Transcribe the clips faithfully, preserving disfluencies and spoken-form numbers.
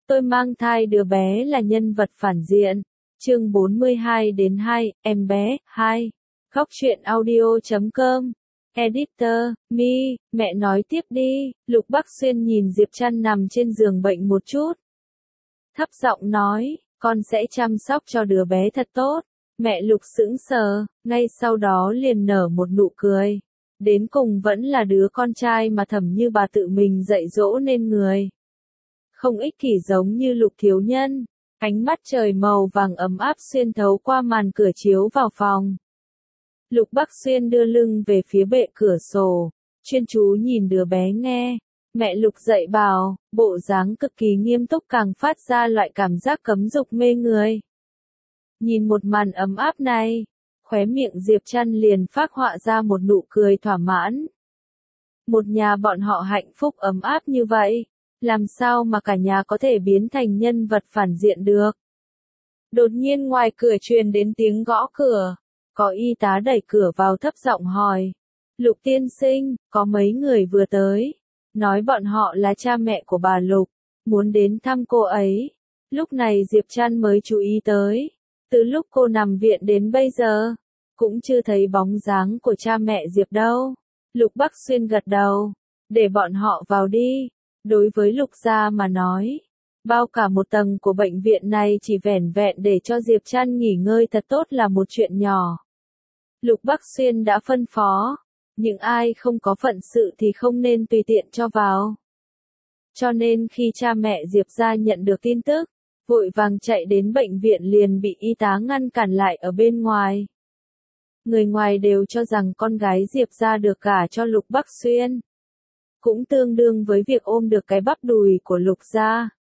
Tôi mang thai đứa bé là nhân vật phản diện. Chương bốn mươi hai đến hai, em bé, hai. Góc truyện audio chấm com. Editor, Mi, mẹ nói tiếp đi. Lục Bắc Xuyên nhìn Diệp Trăn nằm trên giường bệnh một chút. Thấp giọng nói, con sẽ chăm sóc cho đứa bé thật tốt. Mẹ Lục sững sờ, ngay sau đó liền nở một nụ cười. Đến cùng vẫn là đứa con trai mà Thẩm Như bà tự mình dạy dỗ nên người. Không ích kỷ giống như Lục thiếu nhân. Ánh mắt trời màu vàng ấm áp xuyên thấu qua màn cửa chiếu vào phòng. Lục Bắc Xuyên đưa lưng về phía bệ cửa sổ, chuyên chú nhìn đứa bé nghe. Mẹ Lục dạy bảo, bộ dáng cực kỳ nghiêm túc càng phát ra loại cảm giác cấm dục mê người. Nhìn một màn ấm áp này, khóe miệng Diệp Trăn liền phác họa ra một nụ cười thỏa mãn. Một nhà bọn họ hạnh phúc ấm áp như vậy, làm sao mà cả nhà có thể biến thành nhân vật phản diện được. Đột nhiên ngoài cửa truyền đến tiếng gõ cửa, có y tá đẩy cửa vào thấp giọng hỏi. Lục tiên sinh, có mấy người vừa tới, nói bọn họ là cha mẹ của bà Lục, muốn đến thăm cô ấy. Lúc này Diệp Trăn mới chú ý tới, từ lúc cô nằm viện đến bây giờ, cũng chưa thấy bóng dáng của cha mẹ Diệp đâu. Lục Bắc Xuyên gật đầu, để bọn họ vào đi. Đối với Lục gia mà nói, bao cả một tầng của bệnh viện này chỉ vẻn vẹn để cho Diệp Trăn nghỉ ngơi thật tốt là một chuyện nhỏ. Lục Bắc Xuyên đã phân phó, những ai không có phận sự thì không nên tùy tiện cho vào. Cho nên khi cha mẹ Diệp gia nhận được tin tức, vội vàng chạy đến bệnh viện liền bị y tá ngăn cản lại ở bên ngoài. Người ngoài đều cho rằng con gái Diệp gia được gả cho Lục Bắc Xuyên. Cũng tương đương với việc ôm được cái bắp đùi của Lục gia.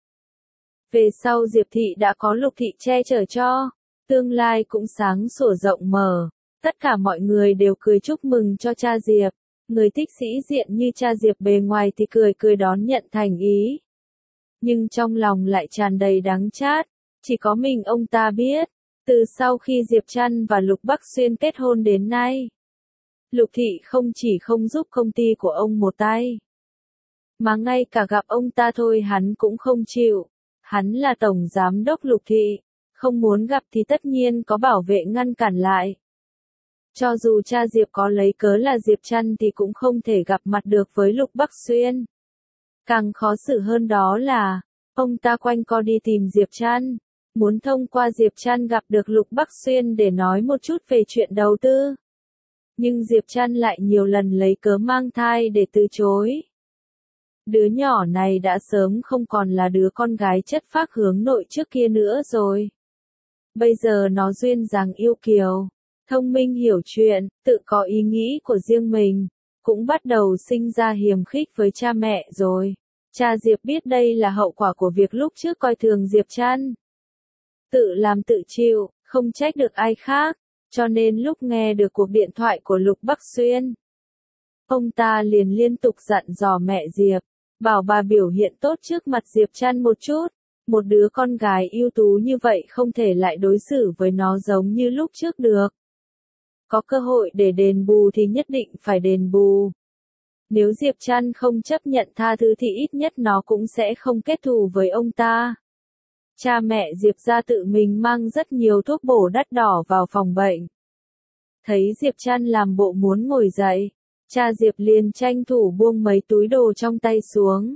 Về sau Diệp thị đã có Lục thị che chở cho, tương lai cũng sáng sủa rộng mở. Tất cả mọi người đều cười chúc mừng cho cha Diệp. Người thích sĩ diện như cha Diệp bề ngoài thì cười cười đón nhận thành ý. Nhưng trong lòng lại tràn đầy đắng chát, chỉ có mình ông ta biết. Từ sau khi Diệp Trăn và Lục Bắc Xuyên kết hôn đến nay, Lục thị không chỉ không giúp công ty của ông một tay, mà ngay cả gặp ông ta thôi hắn cũng không chịu. Hắn là tổng giám đốc Lục thị, không muốn gặp thì tất nhiên có bảo vệ ngăn cản lại. Cho dù cha Diệp có lấy cớ là Diệp Trăn thì cũng không thể gặp mặt được với Lục Bắc Xuyên. Càng khó xử hơn đó là, ông ta quanh co đi tìm Diệp Trăn, muốn thông qua Diệp Trăn gặp được Lục Bắc Xuyên để nói một chút về chuyện đầu tư. Nhưng Diệp Trăn lại nhiều lần lấy cớ mang thai để từ chối. Đứa nhỏ này đã sớm không còn là đứa con gái chất phác hướng nội trước kia nữa rồi. Bây giờ nó duyên dáng yêu kiều, thông minh hiểu chuyện, tự có ý nghĩ của riêng mình, cũng bắt đầu sinh ra hiềm khích với cha mẹ rồi. Cha Diệp biết đây là hậu quả của việc lúc trước coi thường Diệp Trăn. Tự làm tự chịu, không trách được ai khác, cho nên lúc nghe được cuộc điện thoại của Lục Bắc Xuyên, ông ta liền liên tục dặn dò mẹ Diệp, bảo bà biểu hiện tốt trước mặt Diệp Trăn một chút. Một đứa con gái ưu tú như vậy không thể lại đối xử với nó giống như lúc trước được. Có cơ hội để đền bù thì nhất định phải đền bù. Nếu Diệp Trăn không chấp nhận tha thứ thì ít nhất nó cũng sẽ không kết thù với ông ta. Cha mẹ Diệp gia tự mình mang rất nhiều thuốc bổ đắt đỏ vào phòng bệnh. Thấy Diệp Trăn làm bộ muốn ngồi dậy, cha Diệp liền tranh thủ buông mấy túi đồ trong tay xuống.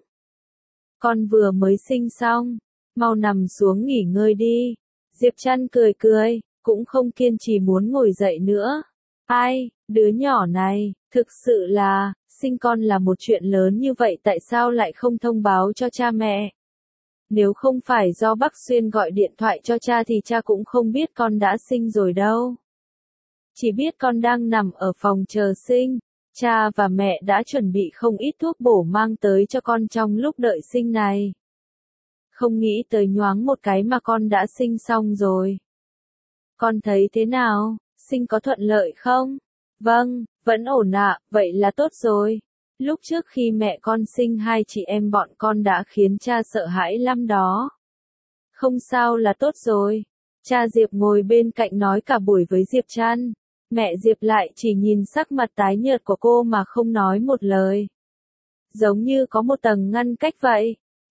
Con vừa mới sinh xong, mau nằm xuống nghỉ ngơi đi. Diệp Trăn cười cười, cũng không kiên trì muốn ngồi dậy nữa. Ai, đứa nhỏ này, thực sự là, sinh con là một chuyện lớn như vậy tại sao lại không thông báo cho cha mẹ? Nếu không phải do Bắc Xuyên gọi điện thoại cho cha thì cha cũng không biết con đã sinh rồi đâu. Chỉ biết con đang nằm ở phòng chờ sinh, cha và mẹ đã chuẩn bị không ít thuốc bổ mang tới cho con trong lúc đợi sinh này. Không nghĩ tới nhoáng một cái mà con đã sinh xong rồi. Con thấy thế nào, sinh có thuận lợi không? Vâng, vẫn ổn ạ, vậy là tốt rồi. Lúc trước khi mẹ con sinh hai chị em bọn con đã khiến cha sợ hãi lắm đó. Không sao là tốt rồi. Cha Diệp ngồi bên cạnh nói cả buổi với Diệp Trăn. Mẹ Diệp lại chỉ nhìn sắc mặt tái nhợt của cô mà không nói một lời. Giống như có một tầng ngăn cách vậy.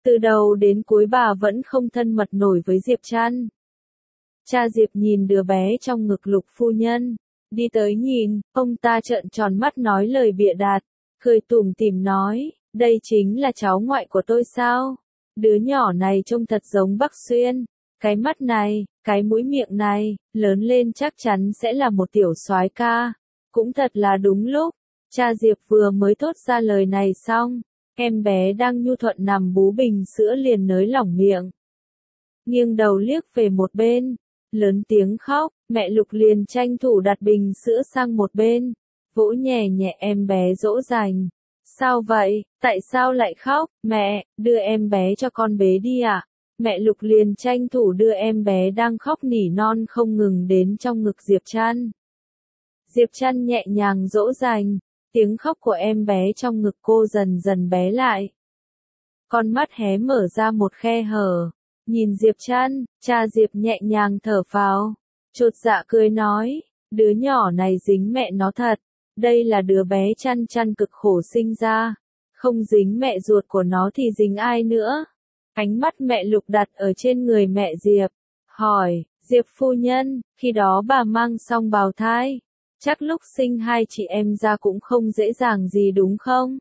Từ đầu đến cuối bà vẫn không thân mật nổi với Diệp Trăn. Cha Diệp nhìn đứa bé trong ngực Lục phu nhân, đi tới nhìn, ông ta trợn tròn mắt nói lời bịa đặt, cười tủm tỉm nói, đây chính là cháu ngoại của tôi sao? Đứa nhỏ này trông thật giống Bắc Xuyên, cái mắt này, cái mũi miệng này, lớn lên chắc chắn sẽ là một tiểu soái ca. Cũng thật là đúng lúc, cha Diệp vừa mới thốt ra lời này xong, em bé đang nhu thuận nằm bú bình sữa liền nới lỏng miệng. Nghiêng đầu liếc về một bên, lớn tiếng khóc, mẹ Lục liền tranh thủ đặt bình sữa sang một bên, vỗ nhẹ nhẹ em bé dỗ dành. Sao vậy, tại sao lại khóc, mẹ, đưa em bé cho con bế đi ạ. À? Mẹ Lục liền tranh thủ đưa em bé đang khóc nỉ non không ngừng đến trong ngực Diệp Trăn. Diệp Trăn nhẹ nhàng dỗ dành, tiếng khóc của em bé trong ngực cô dần dần bé lại. Con mắt hé mở ra một khe hở, nhìn Diệp Trăn, cha Diệp nhẹ nhàng thở phào, chột dạ cười nói, đứa nhỏ này dính mẹ nó thật, đây là đứa bé Trăn Trăn cực khổ sinh ra, không dính mẹ ruột của nó thì dính ai nữa. Ánh mắt mẹ Lục đặt ở trên người mẹ Diệp, hỏi, Diệp phu nhân, khi đó bà mang xong bào thai, chắc lúc sinh hai chị em ra cũng không dễ dàng gì đúng không?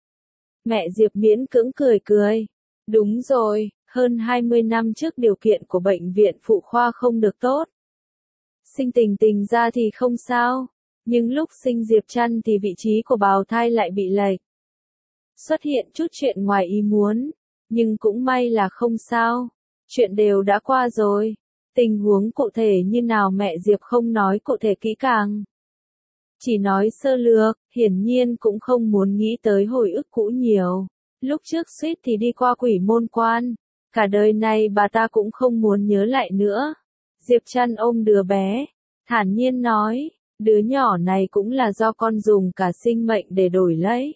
Mẹ Diệp miễn cưỡng cười cười, đúng rồi, hơn hai mươi năm trước điều kiện của bệnh viện phụ khoa không được tốt. Sinh tình tình ra thì không sao, nhưng lúc sinh Diệp Trăn thì vị trí của bào thai lại bị lệch. Xuất hiện chút chuyện ngoài ý muốn. Nhưng cũng may là không sao, chuyện đều đã qua rồi, tình huống cụ thể như nào mẹ Diệp không nói cụ thể kỹ càng. Chỉ nói sơ lược, hiển nhiên cũng không muốn nghĩ tới hồi ức cũ nhiều, lúc trước suýt thì đi qua quỷ môn quan, cả đời này bà ta cũng không muốn nhớ lại nữa. Diệp Trăn ôm đứa bé, thản nhiên nói, đứa nhỏ này cũng là do con dùng cả sinh mệnh để đổi lấy.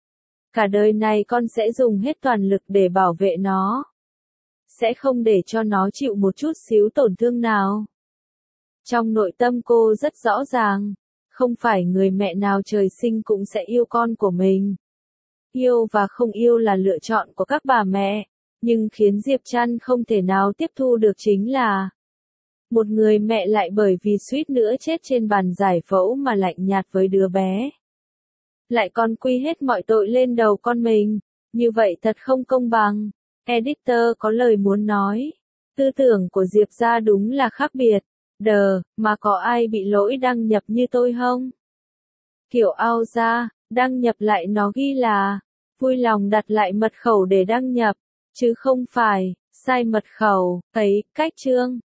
Cả đời này con sẽ dùng hết toàn lực để bảo vệ nó. Sẽ không để cho nó chịu một chút xíu tổn thương nào. Trong nội tâm cô rất rõ ràng, không phải người mẹ nào trời sinh cũng sẽ yêu con của mình. Yêu và không yêu là lựa chọn của các bà mẹ, nhưng khiến Diệp Trăn không thể nào tiếp thu được chính là một người mẹ lại bởi vì suýt nữa chết trên bàn giải phẫu mà lạnh nhạt với đứa bé. Lại còn quy hết mọi tội lên đầu con mình, như vậy thật không công bằng. Editor có lời muốn nói, tư tưởng của Diệp gia đúng là khác biệt, đờ, mà có ai bị lỗi đăng nhập như tôi không? Kiểu ao ra, đăng nhập lại nó ghi là, vui lòng đặt lại mật khẩu để đăng nhập, chứ không phải, sai mật khẩu, ấy, cách chương.